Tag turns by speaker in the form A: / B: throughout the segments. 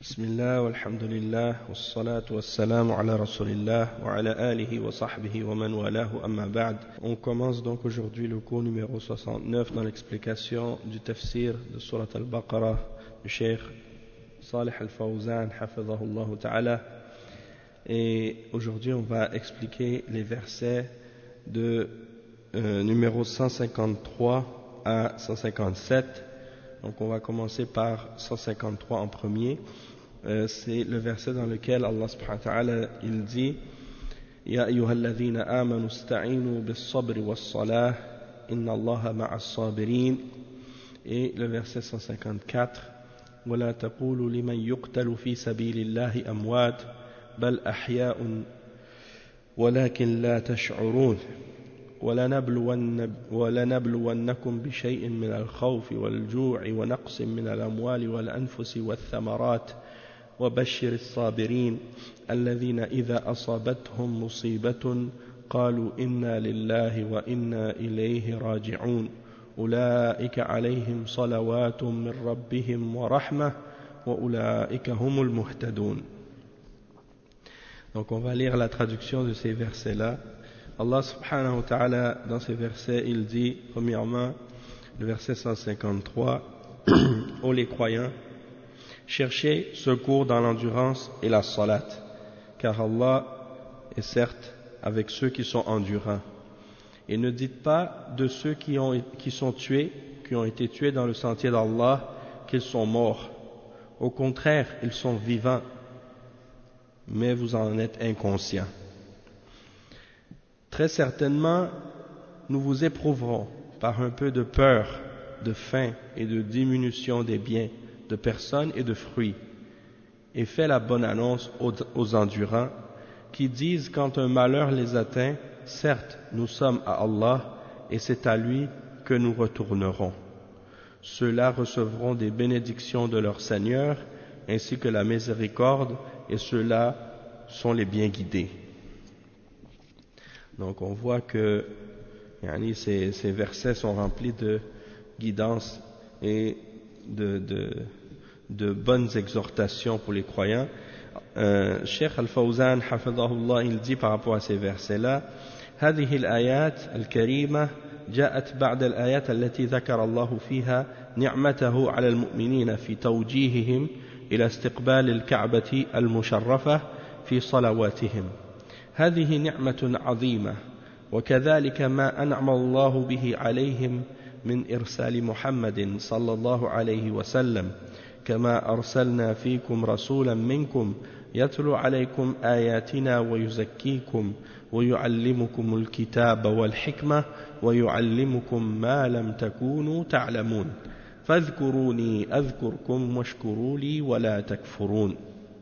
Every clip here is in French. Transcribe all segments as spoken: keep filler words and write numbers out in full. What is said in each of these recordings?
A: بسم الله والحمد لله والصلاة والسلام على رسول الله وعلى آله وصحبه ومن والاه أما بعد. On commence donc aujourd'hui le cours numéro soixante-neuf dans l'explication du tafsir de Surat al-Baqarah du Cheikh Salih al-Fawzan hafidhahullah ta'ala. Et aujourd'hui on va expliquer les versets de euh, numéro cent cinquante-trois à cent cinquante-sept. Donc on va commencer par cent cinquante-trois en premier. Euh, c'est le verset dans lequel Allah subhanahu wa ta'ala il dit Ya ayyuhalladhina amanu ista'inu bis-sabri was-salah inna Allaha ma'as-sabirin. Et le verset cent cinquante-quatre ولا تقولوا لمن يقتل في سبيل الله أموات بل أحياء ولكن لا تشعرون ولنبلون ولنبلونكم بشيء من الخوف والجوع ونقص من الأموال والأنفس والثمرات وبشر الصابرين الذين إذا أصابتهم مصيبة قالوا إنا لله وإنا إليه راجعون أولئك عليهم صلوات من ربهم ورحمة وأولئك هم المهتدون. Donc on va lire la traduction de ces versets-là. Allah subhanahu wa ta'ala dans ces versets il dit premièrement le verset cent cinquante-trois ô les croyants, cherchez secours dans l'endurance et la salat, car Allah est certes avec ceux qui sont endurants. Et ne dites pas de ceux qui, ont, qui sont tués, qui ont été tués dans le sentier d'Allah, qu'ils sont morts. Au contraire, ils sont vivants, mais vous en êtes inconscients. Très certainement, nous vous éprouverons par un peu de peur, de faim et de diminution des biens, de personnes et de fruits. Et fais la bonne annonce aux, aux endurants qui disent quand un malheur les atteint, certes, nous sommes à Allah et c'est à lui que nous retournerons. Ceux-là recevront des bénédictions de leur Seigneur ainsi que la miséricorde et ceux-là sont les bien guidés. Donc on voit que yani, ces, ces versets sont remplis de guidance et de, de, de bonnes exhortations pour les croyants. Euh, Cheikh Al-Fawzan hafidhahullah il dit par rapport à ces versets-là هذه الآيات الكريمة جاءت بعد الآيات التي ذكر الله فيها نعمته على المؤمنين في توجيههم إلى استقبال الكعبة المشرفة في صلواتهم. هذه نعمة عظيمة وكذلك ما أنعم الله به عليهم من إرسال محمد صلى الله عليه وسلم كما أرسلنا فيكم رسولا منكم يتلو عليكم آياتنا ويزكيكم ويعلمكم الكتاب والحكمة ويعلمكم ما لم تكونوا تعلمون فاذكروني أذكركم واشكروا لي ولا تكفرون.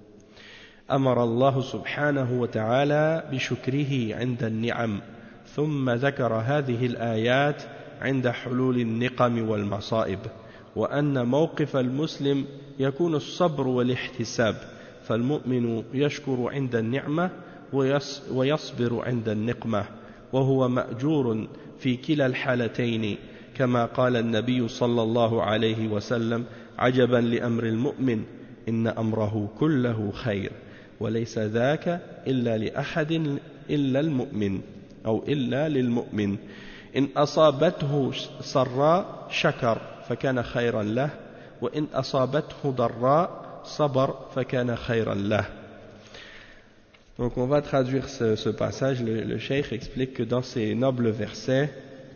A: أمر الله سبحانه وتعالى بشكره عند النعم ثم ذكر هذه الآيات عند حلول النقم والمصائب وأن موقف المسلم يكون الصبر والاحتساب فالمؤمن يشكر عند النعمة ويصبر عند النقمة وهو مأجور في كلا الحالتين كما قال النبي صلى الله عليه وسلم عجبا لأمر المؤمن إن أمره كله خير وليس ذاك إلا لأحد إلا المؤمن أو إلا للمؤمن إن أصابته سراء شكر فكان خيرا له وإن أصابته ضراء صبر فكان خيرا له. Donc on va traduire ce, ce passage. Le, le cheikh explique que dans ces nobles versets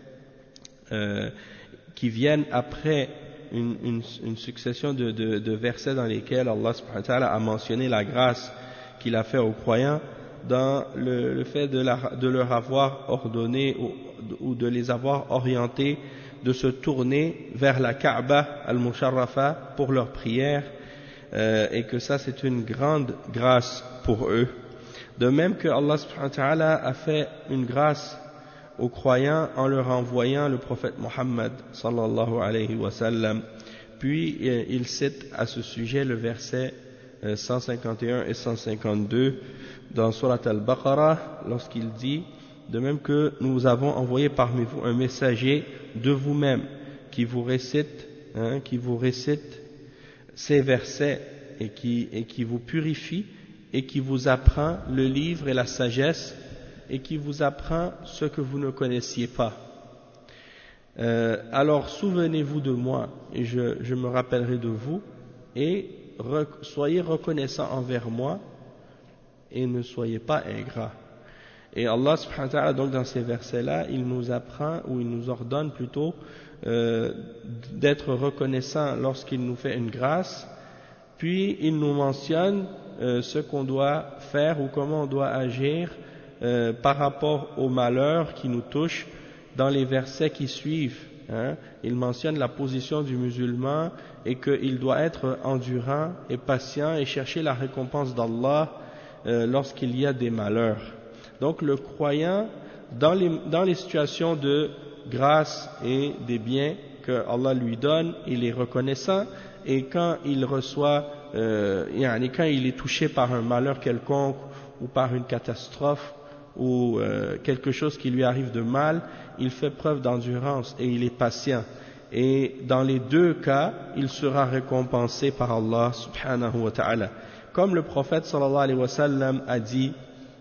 A: euh, qui viennent après une, une, une succession de, de, de versets dans lesquels Allah subhanahu wa ta'ala a mentionné la grâce qu'il a fait aux croyants dans le, le fait de, la, de leur avoir ordonné ou, ou de les avoir orientés de se tourner vers la Kaaba al-Musharrafa pour leur prière euh, et que ça c'est une grande grâce pour eux. De même que Allah subhanahu wa ta'ala a fait une grâce aux croyants en leur envoyant le prophète Mohammed sallallahu alayhi wa sallam. Puis euh, il cite à ce sujet le verset euh, cent cinquante et un et cent cinquante-deux dans Surat al-Baqarah lorsqu'il dit de même que nous avons envoyé parmi vous un messager de vous-même qui vous récite, hein, qui vous récite ces versets et qui, et qui vous purifie et qui vous apprend le livre et la sagesse et qui vous apprend ce que vous ne connaissiez pas. Euh, alors souvenez-vous de moi et je, je me rappellerai de vous et re, soyez reconnaissants envers moi et ne soyez pas ingrats. Et Allah subhanahu wa ta'ala, donc dans ces versets-là, il nous apprend ou il nous ordonne plutôt euh, d'être reconnaissant lorsqu'il nous fait une grâce, puis il nous mentionne euh, ce qu'on doit faire ou comment on doit agir euh, par rapport aux malheurs qui nous touchent dans les versets qui suivent. Hein. Il mentionne la position du musulman et qu'il doit être endurant et patient et chercher la récompense d'Allah euh, lorsqu'il y a des malheurs. Donc le croyant, dans les, dans les situations de grâce et des biens que Allah lui donne, il est reconnaissant, et quand il reçoit, euh, quand il est touché par un malheur quelconque ou par une catastrophe ou euh, quelque chose qui lui arrive de mal, il fait preuve d'endurance et il est patient. Et dans les deux cas, il sera récompensé par Allah subhanahu wa ta'ala. Comme le prophète sallallahu alayhi wa sallam a dit,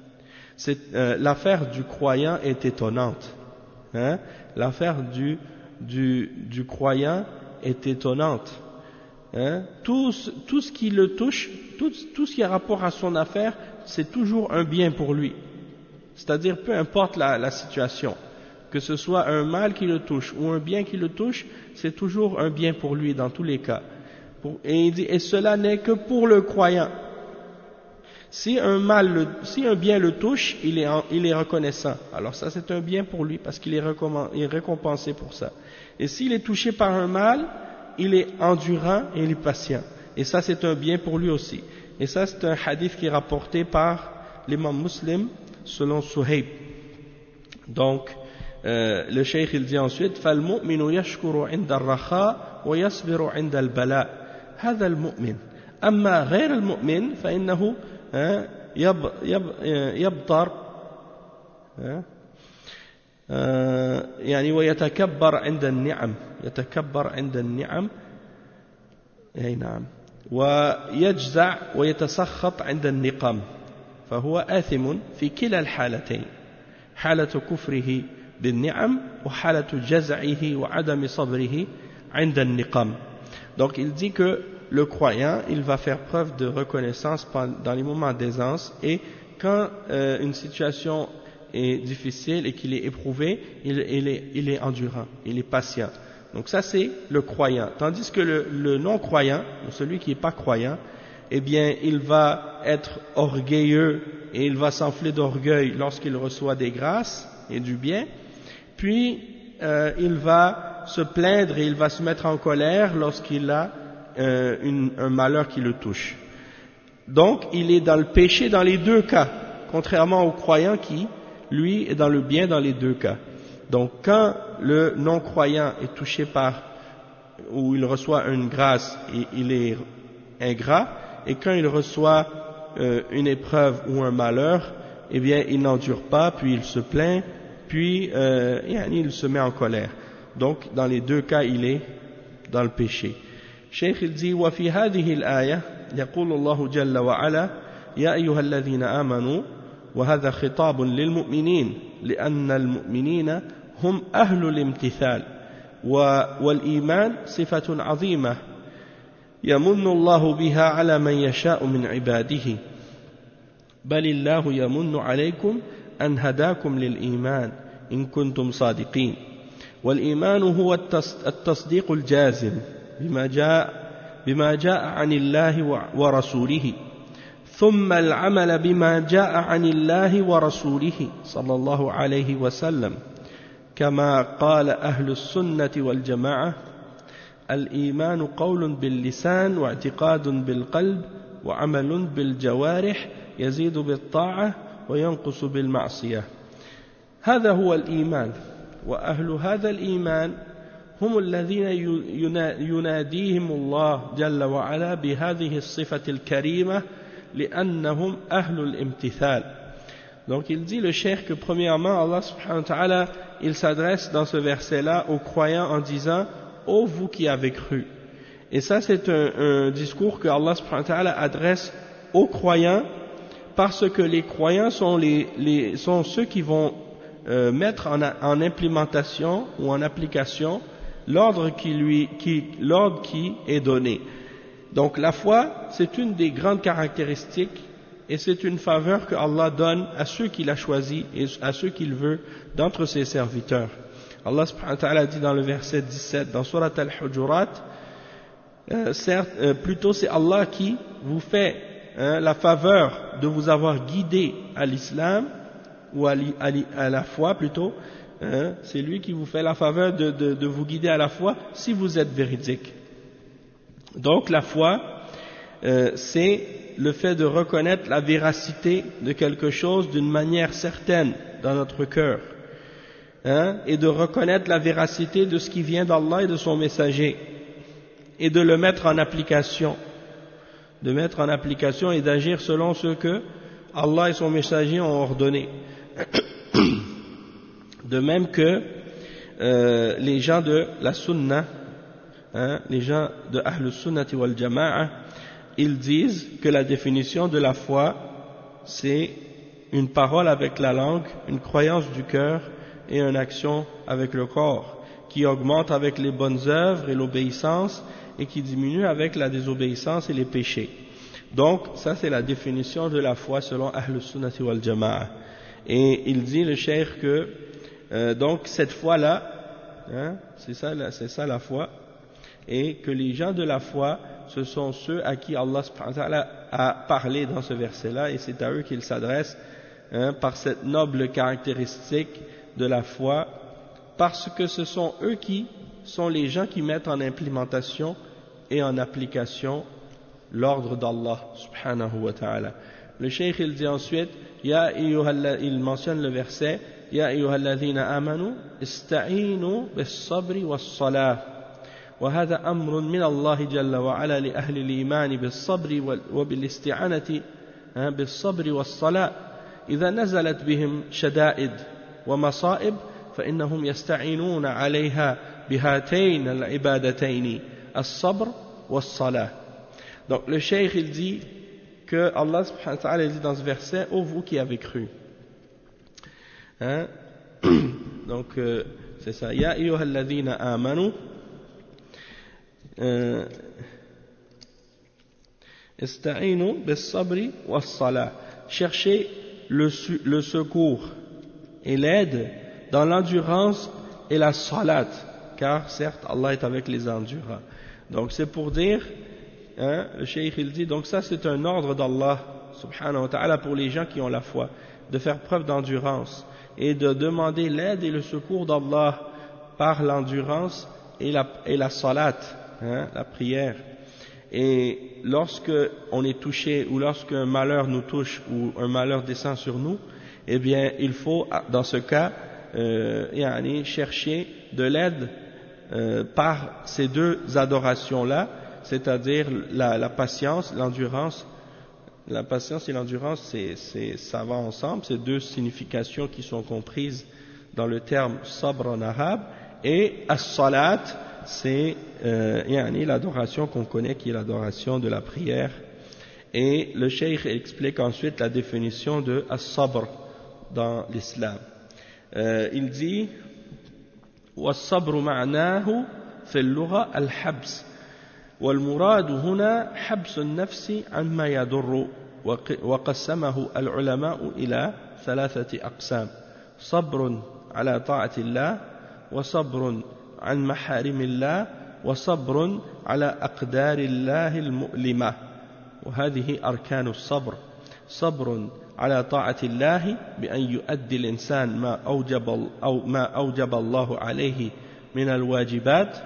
A: Euh, l'affaire du croyant est étonnante. Hein? L'affaire du, du, du croyant est étonnante. Hein? Tout, tout ce qui le touche, tout, tout ce qui a rapport à son affaire, c'est toujours un bien pour lui. C'est-à-dire, peu importe la, la situation, que ce soit un mal qui le touche ou un bien qui le touche, c'est toujours un bien pour lui dans tous les cas. Pour, et il dit, et cela n'est que pour le croyant. Si un mal, le, si un bien le touche, il est, en, il est reconnaissant. Alors ça, c'est un bien pour lui parce qu'il est, il est récompensé pour ça. Et s'il est touché par un mal, il est endurant et il est patient. Et ça, c'est un bien pour lui aussi. Et ça, c'est un hadith qui est rapporté par l'imam Muslim selon Suhayb. Donc, euh, le cheikh il dit ensuite, فَالْمُؤْمِنُ يَشْكُرُ عِنْدَ الرَّخَاءِ وَيَصْبِرُ عِنْدَ الْبَلَاءِ هذا المؤمن أما غير المؤمن فإنه يب يب يبطر يعني ويتكبر عند النعم يتكبر عند النعم أي نعم ويجزع ويتسخط عند النقم فهو آثم في كلا الحالتين حالة كفره بالنعم وحالة جزعه وعدم صبره عند النقم. Donc il dit que le croyant, il va faire preuve de reconnaissance dans les moments d'aisance et quand euh, une situation est difficile et qu'il est éprouvé, il, il, est, il est endurant, il est patient. Donc ça c'est le croyant. Tandis que le, le non-croyant, celui qui n'est pas croyant, eh bien il va être orgueilleux et il va s'enfler d'orgueil lorsqu'il reçoit des grâces et du bien, puis euh, il va se plaindre et il va se mettre en colère lorsqu'il a Euh, une, un malheur qui le touche. Donc, il est dans le péché dans les deux cas, contrairement au croyant qui, lui, est dans le bien dans les deux cas. Donc, quand le non-croyant est touché par, ou il reçoit une grâce, il est ingrat, et quand il reçoit euh, une épreuve ou un malheur, eh bien, il n'endure pas, puis il se plaint, puis euh, il se met en colère. Donc, dans les deux cas, il est dans le péché. شيخ الدي وفي هذه الآية يقول الله جل وعلا يا أيها الذين آمنوا وهذا خطاب للمؤمنين لأن المؤمنين هم أهل الامتثال والإيمان صفة عظيمة يمن الله بها على من يشاء من عباده بل الله يمن عليكم أن هداكم للإيمان إن كنتم صادقين والإيمان هو التصديق الجازم بما جاء بما جاء عن الله ورسوله ثم العمل بما جاء عن الله ورسوله صلى الله عليه وسلم كما قال أهل السنة والجماعة الإيمان قول باللسان واعتقاد بالقلب وعمل بالجوارح يزيد بالطاعة وينقص بالمعصية هذا هو الإيمان وأهل هذا الإيمان هم الذين يناديهم الله جل وعلا بهذه الصفة الكريمة لأنهم أهل الامتثال. Donc il dit le cheikh que premièrement Allah subhanahu wa ta'ala il s'adresse dans ce verset là aux croyants en disant ô vous qui avez cru Et ça, c'est un, un discours que Allah subhanahu wa ta'ala adresse aux croyants, parce que les croyants sont, les, les, sont ceux qui vont euh, mettre en, en implémentation ou en application l'ordre qui, lui, qui, l'ordre qui est donné. Donc la foi, c'est une des grandes caractéristiques et c'est une faveur que Allah donne à ceux qu'il a choisis et à ceux qu'il veut d'entre ses serviteurs. Allah subhanahu wa ta'ala dit dans le verset dix-sept, dans Surat Al-Hujurat, euh, certes, euh, plutôt c'est Allah qui vous fait hein, la faveur de vous avoir guidé à l'islam, ou à, à, à la foi plutôt, hein, c'est lui qui vous fait la faveur de, de, de vous guider à la foi si vous êtes véridique. Donc la foi, euh, c'est le fait de reconnaître la véracité de quelque chose d'une manière certaine dans notre cœur, hein, et de reconnaître la véracité de ce qui vient d'Allah et de son messager, et de le mettre en application, de mettre en application et d'agir selon ce que Allah et son messager ont ordonné. De même que euh, les gens de la Sunna, hein, les gens de Ahl Sunnati wal Jama'a, ils disent que la définition de la foi, c'est une parole avec la langue, une croyance du cœur et une action avec le corps, qui augmente avec les bonnes œuvres et l'obéissance, et qui diminue avec la désobéissance et les péchés. Donc, ça c'est la définition de la foi selon Ahl Sunnati wal Jama'a. Et il dit, le cheikh, que euh, donc cette foi-là, hein, c'est ça, c'est ça la foi, et que les gens de la foi, ce sont ceux à qui Allah subhanahu wa ta'ala a parlé dans ce verset-là, et c'est à eux qu'il s'adresse, hein, par cette noble caractéristique de la foi, parce que ce sont eux qui sont les gens qui mettent en implémentation et en application l'ordre d'Allah subhanahu wa ta'ala. Le cheikh il dit ensuite, ya il mentionne le verset, ya ayyuhalladhina amanu ista'inu bis-sabri was-salah. وهذا أمر من الله جل وعلا لأهل الإيمان بالصبر وبالاستعانة بالصبر والصلاة إذا نزلت بهم شدائد ومصائب فإنهم يستعينون عليها بهاتين العبادتين الصبر والصلاة. Donc le cheikh il dit que Allah subhanahu wa ta'ala dit dans ce verset, ô vous qui avez cru, hein? Donc euh, c'est ça, ya ayyuhalladhina amanu Ista'inu bis-sabri was-salah. Cherchez le, le secours et l'aide dans l'endurance et la salat, car certes Allah est avec les endurants. Donc c'est pour dire, hein, le cheikh il dit, donc ça c'est un ordre d'Allah subhanahu wa ta'ala pour les gens qui ont la foi, de faire preuve d'endurance et de demander l'aide et le secours d'Allah par l'endurance et la, et la salat, hein, la prière. Et lorsque on est touché ou lorsqu'un malheur nous touche ou un malheur descend sur nous, eh bien il faut dans ce cas euh, yani, chercher de l'aide euh, par ces deux adorations-là, c'est-à-dire la, la patience, l'endurance. La patience et l'endurance, c'est, c'est, ça va ensemble, c'est deux significations qui sont comprises dans le terme sabr en arabe, et as-salat, c'est euh, yani, l'adoration qu'on connaît, qui est l'adoration de la prière. Et le cheikh explique ensuite la définition de as-sabr dans l'islam. Euh, il dit was-sabr ma'nahu fi al-lugha al-habs والمراد هنا حبس النفس عما يضر وقسمه العلماء إلى ثلاثة أقسام صبر على طاعة الله وصبر عن محارم الله وصبر على أقدار الله المؤلمة وهذه أركان الصبر صبر على طاعة الله بأن يؤدي الإنسان ما أوجب, أو ما أوجب الله عليه من الواجبات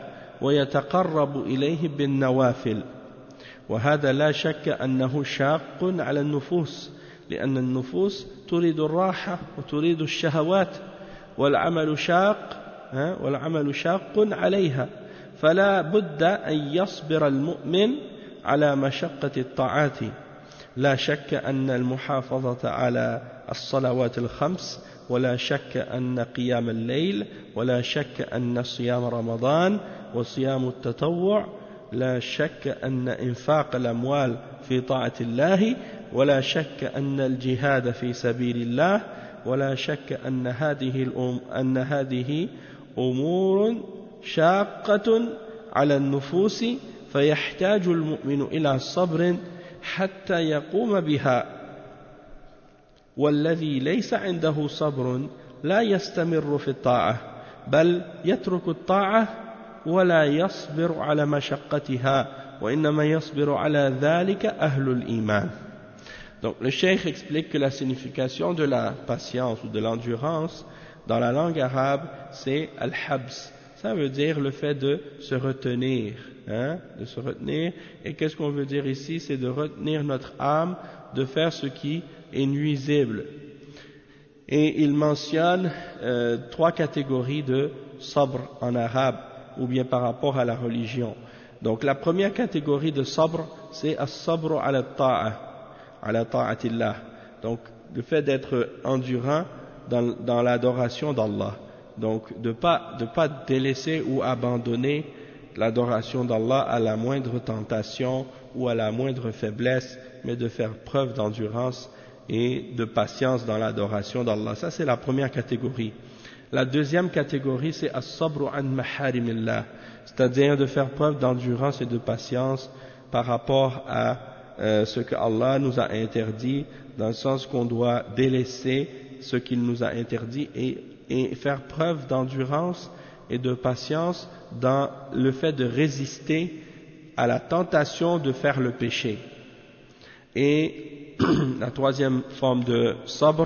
A: ويتقرب إليه بالنوافل وهذا لا شك أنه شاق على النفوس لأن النفوس تريد الراحة وتريد الشهوات والعمل شاق والعمل شاق عليها فلا بد أن يصبر المؤمن على مشقة الطاعات لا شك أن المحافظة على الصلوات الخمس ولا شك أن قيام الليل ولا شك أن صيام رمضان وصيام التطوع لا شك أن إنفاق الأموال في طاعة الله ولا شك أن الجهاد في سبيل الله ولا شك أن هذه أن هذه أمور شاقة على النفوس فيحتاج المؤمن إلى صبر حتى يقوم بها والذي ليس عنده صبر لا يستمر في الطاعة بل يترك الطاعة ولا يصبر على مشقتها وإنما يصبر على ذلك أهل الإيمان. Donc le cheikh explique que la signification de la patience ou de l'endurance dans la langue arabe c'est al-habs. Ça veut dire le fait de se retenir, hein, de se retenir. Et qu'est-ce qu'on veut dire ici? C'est de retenir notre âme, de faire ce qui est nuisible. Et il mentionne euh, trois catégories de sabr en arabe, ou bien par rapport à la religion. Donc la première catégorie de sabr, c'est as-sabr ala ta'a, ala ta'atillah. Donc le fait d'être endurant dans, dans l'adoration d'Allah. Donc de ne pas, de pas délaisser ou abandonner l'adoration d'Allah à la moindre tentation ou à la moindre faiblesse, mais de faire preuve d'endurance et de patience dans l'adoration d'Allah. Ça c'est la première catégorie. La deuxième catégorie c'est as-sabru an maharimillah, c'est-à-dire de faire preuve d'endurance et de patience par rapport à euh, ce que Allah nous a interdit, dans le sens qu'on doit délaisser ce qu'il nous a interdit et et faire preuve d'endurance et de patience dans le fait de résister à la tentation de faire le péché. Et la troisième forme de sabr,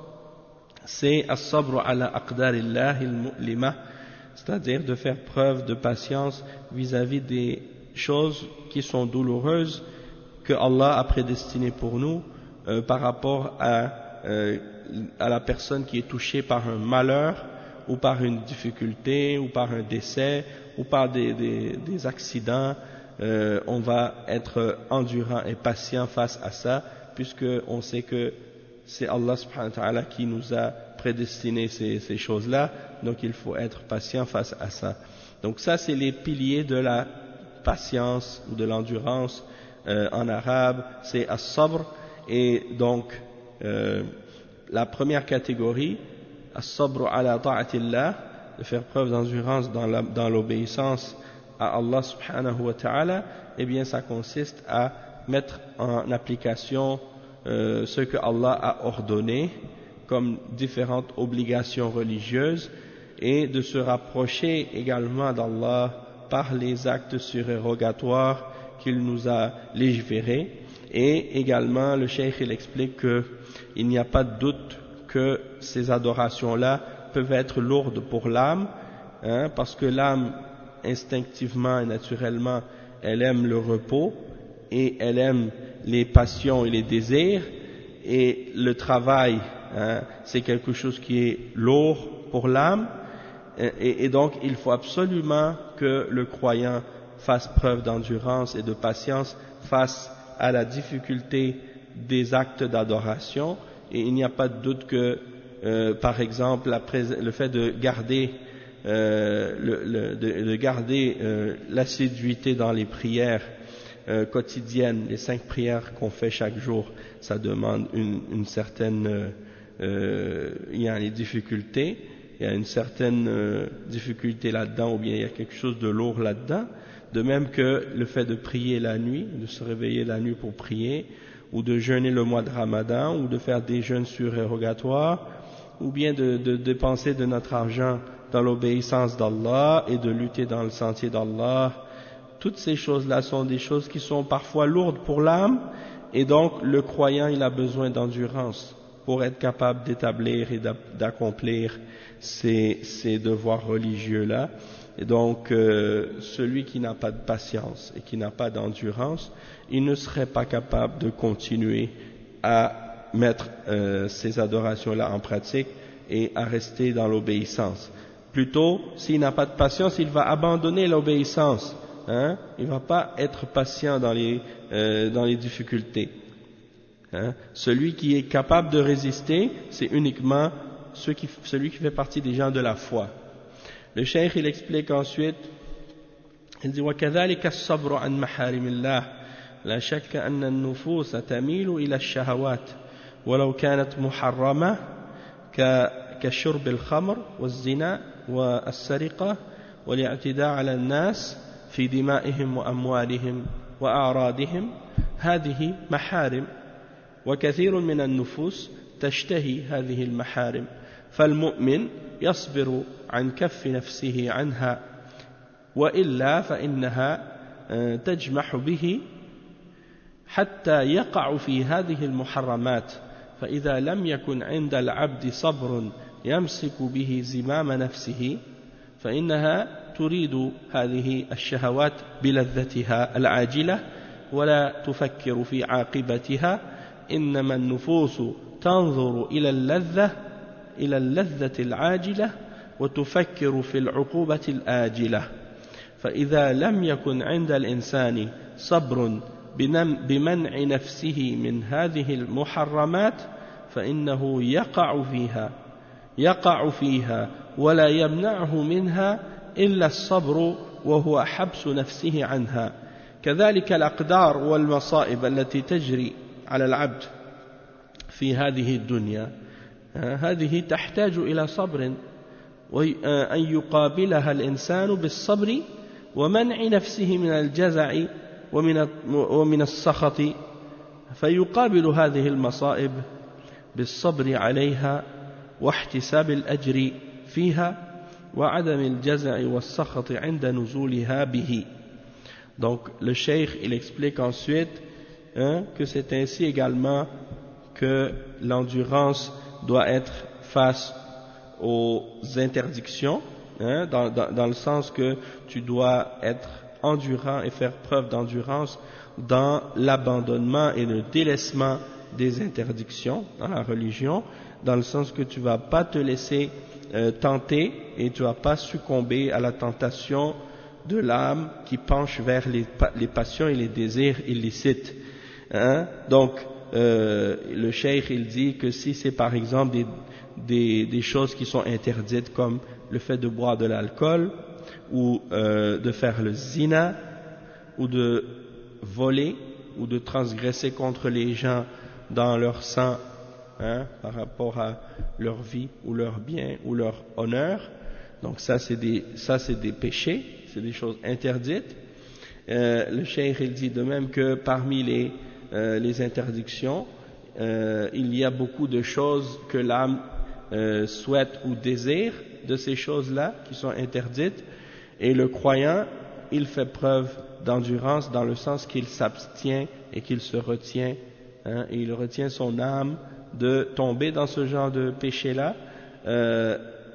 A: c'est as-sabr ala aqdarillah al-mu'lima, c'est-à-dire de faire preuve de patience vis-à-vis des choses qui sont douloureuses que Allah a prédestinées pour nous euh, par rapport à euh, à la personne qui est touchée par un malheur ou par une difficulté ou par un décès ou par des, des, des accidents, euh, on va être endurant et patient face à ça, puisque on sait que c'est Allah subhanahu wa ta'ala qui nous a prédestiné ces, ces choses-là, donc il faut être patient face à ça. Donc ça c'est les piliers de la patience ou de l'endurance euh, en arabe, c'est as-sabr. Et donc euh, la première catégorie, as-sabru ala ta'atillah, de faire preuve d'endurance dans, la, dans l'obéissance à Allah subhanahu wa ta'ala, eh bien ça consiste à mettre en application euh, ce que Allah a ordonné comme différentes obligations religieuses et de se rapprocher également d'Allah par les actes surérogatoires qu'il nous a légiférés. Et également le cheikh il explique que il n'y a pas de doute que ces adorations-là peuvent être lourdes pour l'âme, hein, parce que l'âme, instinctivement et naturellement, elle aime le repos et elle aime les passions et les désirs, et le travail, hein, c'est quelque chose qui est lourd pour l'âme, et, et donc il faut absolument que le croyant fasse preuve d'endurance et de patience face à la difficulté des actes d'adoration. Et il n'y a pas de doute que, euh, par exemple, la le fait de garder, euh, le, le, de, de garder euh, l'assiduité dans les prières euh, quotidiennes, les cinq prières qu'on fait chaque jour, ça demande une, une certaine, euh, il y a des difficultés, il y a une certaine euh, difficulté là-dedans, ou bien il y a quelque chose de lourd là-dedans. De même que le fait de prier la nuit, de se réveiller la nuit pour prier, ou de jeûner le mois de Ramadan, ou de faire des jeûnes surérogatoires, ou bien de, de dépenser de notre argent dans l'obéissance d'Allah et de lutter dans le sentier d'Allah. Toutes ces choses-là sont des choses qui sont parfois lourdes pour l'âme, et donc le croyant il a besoin d'endurance pour être capable d'établir et d'accomplir ces, ces devoirs religieux-là. Et donc, euh, celui qui n'a pas de patience et qui n'a pas d'endurance, il ne serait pas capable de continuer à mettre euh, ces adorations-là en pratique et à rester dans l'obéissance. Plutôt, s'il n'a pas de patience, il va abandonner l'obéissance. Hein? Il ne va pas être patient dans les, euh, dans les difficultés. Hein? Celui qui est capable de résister, c'est uniquement ceux qui, celui qui fait partie des gens de la foi. Le cheikh il explique ensuite Il dit وكذلك الصبر عن محارم الله لا شك أن النفوس تميل إلى الشهوات ولو كانت محرمة كشرب الخمر والزنا والسرقة والاعتداء على الناس في دمائهم وأموالهم وأعراضهم هذه محارم وكثير من النفوس تشتهي هذه المحارم فالمؤمن يصبر عن كف نفسه عنها وإلا فإنها تجمح به حتى يقع في هذه المحرمات فإذا لم يكن عند العبد صبر يمسك به زمام نفسه فإنها تريد هذه الشهوات بلذتها العاجلة ولا تفكر في عاقبتها إنما النفوس تنظر إلى اللذة إلى اللذة العاجلة وتفكر في العقوبة الآجلة فإذا لم يكن عند الإنسان صبر بمنع نفسه من هذه المحرمات فإنه يقع فيها يقع فيها ولا يمنعه منها إلا الصبر وهو حبس نفسه عنها كذلك الأقدار والمصائب التي تجري على العبد في هذه الدنيا هذه تحتاج إلى صبر وأن يقابلها الإنسان بالصبر ومنع نفسه من الجزع ومن ومن السخط فيقابل هذه المصائب بالصبر عليها واحتساب الأجر فيها وعدم الجزع والسخط عند نزولها به. Donc le cheikh il explique ensuite hein, que c'est ainsi également que l'endurance doit être face aux interdictions hein, dans, dans, dans le sens que tu dois être endurant et faire preuve d'endurance dans l'abandonnement et le délaissement des interdictions dans la religion, dans le sens que tu ne vas pas te laisser euh, tenter et tu ne vas pas succomber à la tentation de l'âme qui penche vers les, les passions et les désirs illicites. Hein? Donc, euh, le cheikh il dit que si c'est par exemple des, des, des choses qui sont interdites comme le fait de boire de l'alcool ou euh, de faire le zina ou de voler ou de transgresser contre les gens dans leur sang hein, par rapport à leur vie ou leur bien ou leur honneur, donc ça c'est des, ça c'est des péchés, c'est des choses interdites. Euh, le cheikh il dit de même que parmi les, euh, les interdictions euh, il y a beaucoup de choses que l'âme euh, souhaite ou désire de ces choses-là qui sont interdites et le croyant il fait preuve d'endurance dans le sens qu'il s'abstient et qu'il se retient hein, et il retient son âme de tomber dans ce genre de péché-là euh,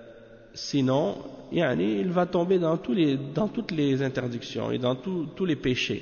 A: sinon yani, il va tomber dans, tous les, dans toutes les interdictions et dans tout, tous les péchés.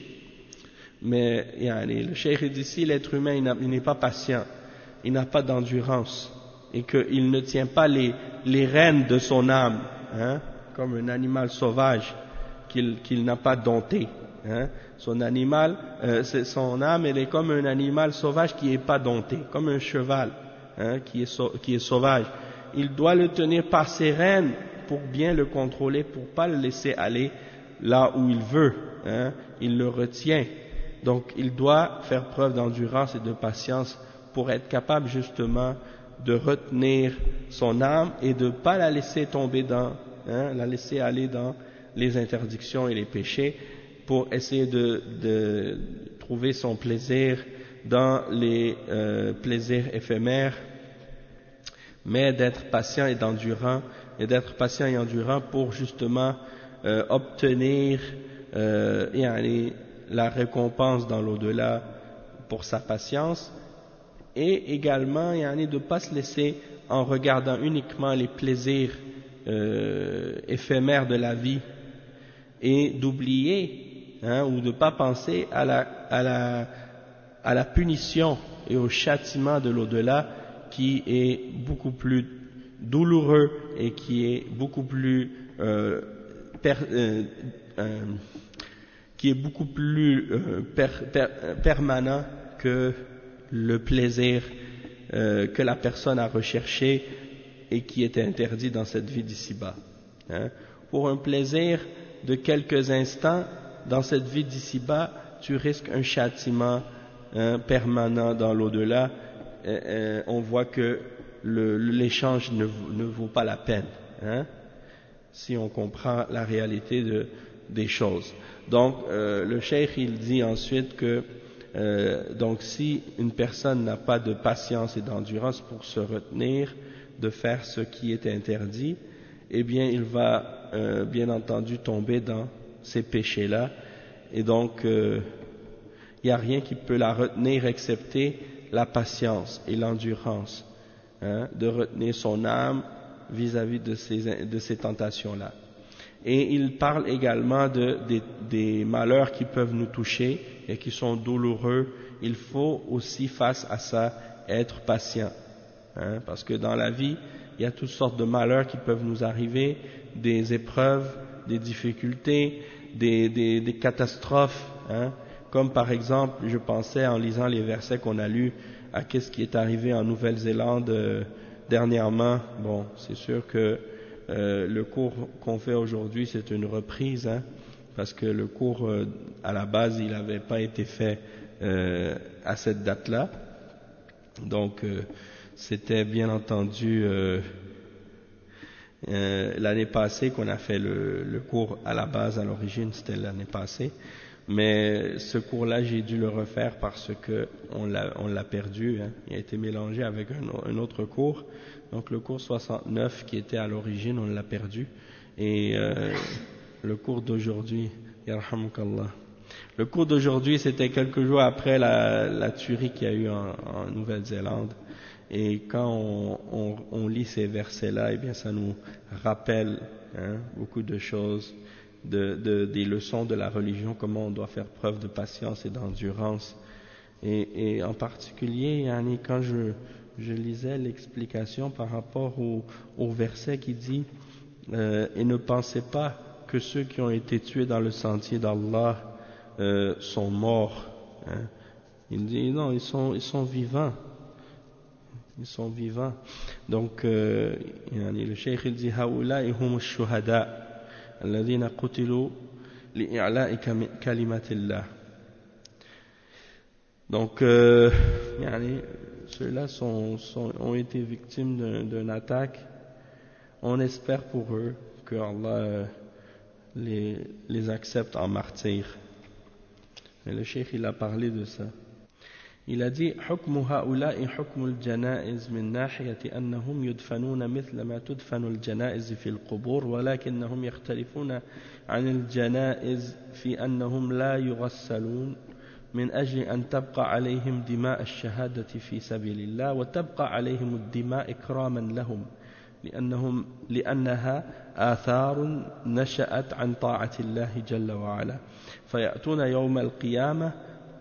A: Mais yani, le cheikh dit ici, l'être humain il n'est pas patient, il n'a pas d'endurance et qu'il ne tient pas les, les rênes de son âme hein, comme un animal sauvage qu'il, qu'il n'a pas dompté. Hein. Son animal, euh, son âme elle est comme un animal sauvage qui n'est pas dompté, comme un cheval hein, qui, est sau, qui est sauvage. Il doit le tenir par ses rênes pour bien le contrôler, pour pas le laisser aller là où il veut, hein, il le retient. Donc il doit faire preuve d'endurance et de patience pour être capable justement de retenir son âme et de ne pas la laisser tomber dans, hein, la laisser aller dans les interdictions et les péchés pour essayer de, de trouver son plaisir dans les euh, plaisirs éphémères, mais d'être patient et d'endurant et d'être patient et endurant pour justement euh, obtenir euh, et aller la récompense dans l'au-delà pour sa patience et également et aller de ne pas se laisser en regardant uniquement les plaisirs euh, éphémères de la vie et d'oublier hein, ou de ne pas penser à la, à, la, à la punition et au châtiment de l'au-delà qui est beaucoup plus douloureux et qui est beaucoup plus euh, per, euh, euh, qui est beaucoup plus euh, per, per, permanent que le plaisir euh, que la personne a recherché et qui est interdit dans cette vie d'ici-bas. Hein. Pour un plaisir de quelques instants, dans cette vie d'ici-bas, tu risques un châtiment hein, permanent dans l'au-delà. Euh, euh, on voit que le, l'échange ne, ne vaut pas la peine, hein, si on comprend la réalité de, des choses. Donc, euh, le cheikh, il dit ensuite que euh, donc si une personne n'a pas de patience et d'endurance pour se retenir de faire ce qui est interdit, eh bien, il va euh, bien entendu tomber dans ces péchés-là, et donc il euh, n'y a rien qui peut la retenir excepté la patience et l'endurance, hein, de retenir son âme vis-à-vis de ces, de ces tentations-là. Et il parle également de, des, des malheurs qui peuvent nous toucher et qui sont douloureux. Il faut aussi, face à ça, être patient, hein, parce que dans la vie, il y a toutes sortes de malheurs qui peuvent nous arriver, des épreuves, des difficultés, des, des, des catastrophes, hein, comme par exemple, je pensais en lisant les versets qu'on a lus, à qu'est-ce qui est arrivé en Nouvelle-Zélande euh, dernièrement. Bon, c'est sûr que euh, le cours qu'on fait aujourd'hui, c'est une reprise, hein, parce que le cours, euh, à la base, il n'avait pas été fait euh, à cette date-là. Donc, euh, c'était bien entendu euh, euh, l'année passée qu'on a fait le, le cours à la base, à l'origine, c'était l'année passée. Mais ce cours-là, j'ai dû le refaire parce que on l'a, on l'a perdu, hein. Il a été mélangé avec un, un autre cours. Donc le cours soixante-neuf qui était à l'origine, on l'a perdu. Et euh, le cours d'aujourd'hui, yarhamukallah. Le cours d'aujourd'hui, c'était quelques jours après la, la tuerie qu'il y a eu en, en Nouvelle-Zélande. Et quand on, on, on lit ces versets-là, eh bien, ça nous rappelle hein, beaucoup de choses. De, de, des leçons de la religion, comment on doit faire preuve de patience et d'endurance. Et, et en particulier, yani, quand je, je lisais l'explication par rapport au, au verset qui dit euh, « Et ne pensez pas que ceux qui ont été tués dans le sentier d'Allah euh, sont morts. Hein. » Il dit « Non, ils sont, ils sont vivants. » Ils sont vivants. Donc, euh, yani, le cheikh il dit « Haoula'i hum shuhada » الذين قتلوا لإعلاء كلمة الله. Donc, euh, yani, ceux-là sont, sont, ont été victimes d'une attaque. On espère pour eux que Allah les, les accepte en martyrs. Et le cheikh il a parlé de ça. Il a dit حكم هؤلاء حكم الجنائز من ناحية أنهم يدفنون مثل ما تدفن الجنائز في القبور ولكنهم يختلفون عن الجنائز في أنهم لا يغسلون من أجل أن تبقى عليهم دماء الشهادة في سبيل الله وتبقى عليهم الدماء إكراما لهم لأنهم لأنها آثار نشأت عن طاعة الله جل وعلا فيأتون يوم القيامة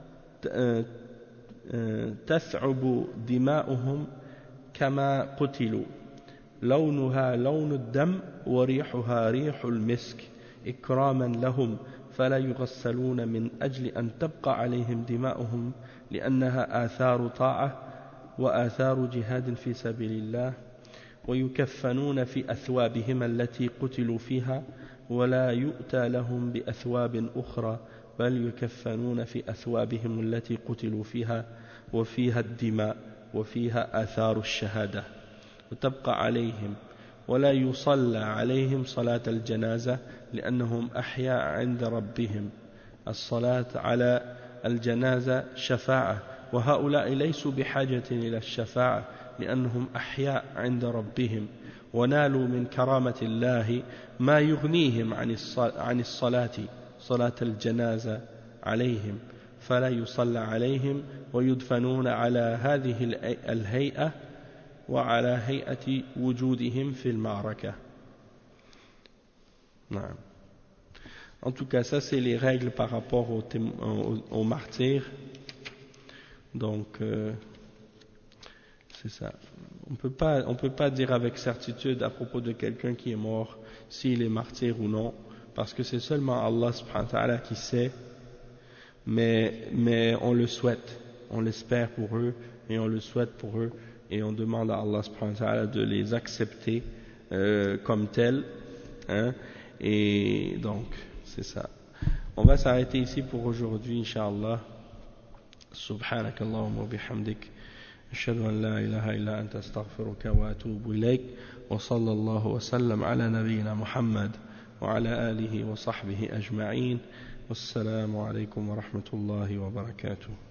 A: تثعب دماؤهم كما قتلوا لونها لون الدم وريحها ريح المسك إكراما لهم فلا يغسلون من أجل أن تبقى عليهم دماؤهم لأنها آثار طاعة وآثار جهاد في سبيل الله ويكفنون في أثوابهم التي قتلوا فيها ولا يؤتى لهم بأثواب أخرى بل يكفنون في أثوابهم التي قتلوا فيها وفيها الدماء وفيها آثار الشهادة وتبقى عليهم ولا يصلى عليهم صلاة الجنازة لأنهم أحياء عند ربهم الصلاة على الجنازة شفاعة وهؤلاء ليسوا بحاجة إلى الشفاعة لأنهم أحياء عند ربهم ونالوا من كرامة الله ما يغنيهم عن الصلاة صلاة الجنازة عليهم فلا يصلى عليهم ويدفنون على هذه الهيئة وعلى هيئة وجودهم في المعركة. نعم. En tout cas, ça c'est les règles par rapport aux, aux, aux martyrs. Donc, euh, c'est ça. On peut pas, on peut pas dire avec certitude à propos de quelqu'un qui est mort s'il est martyr ou non, parce que c'est seulement Allah subhanahu wa ta'ala qui sait. Mais, mais on le souhaite, on l'espère pour eux et on le souhaite pour eux et on demande à Allah subhanahu wa ta'ala de les accepter euh, comme tels, hein, et donc c'est ça. On va s'arrêter ici pour aujourd'hui, Inch'Allah. سبحانك اللهم وبحمدك أشهد أن لا إله إلا أنت أستغفرك وأتوب إليك وصلى الله وسلم على نبينا محمد وعلى آله وصحبه أجمعين والسلام عليكم ورحمة الله وبركاته.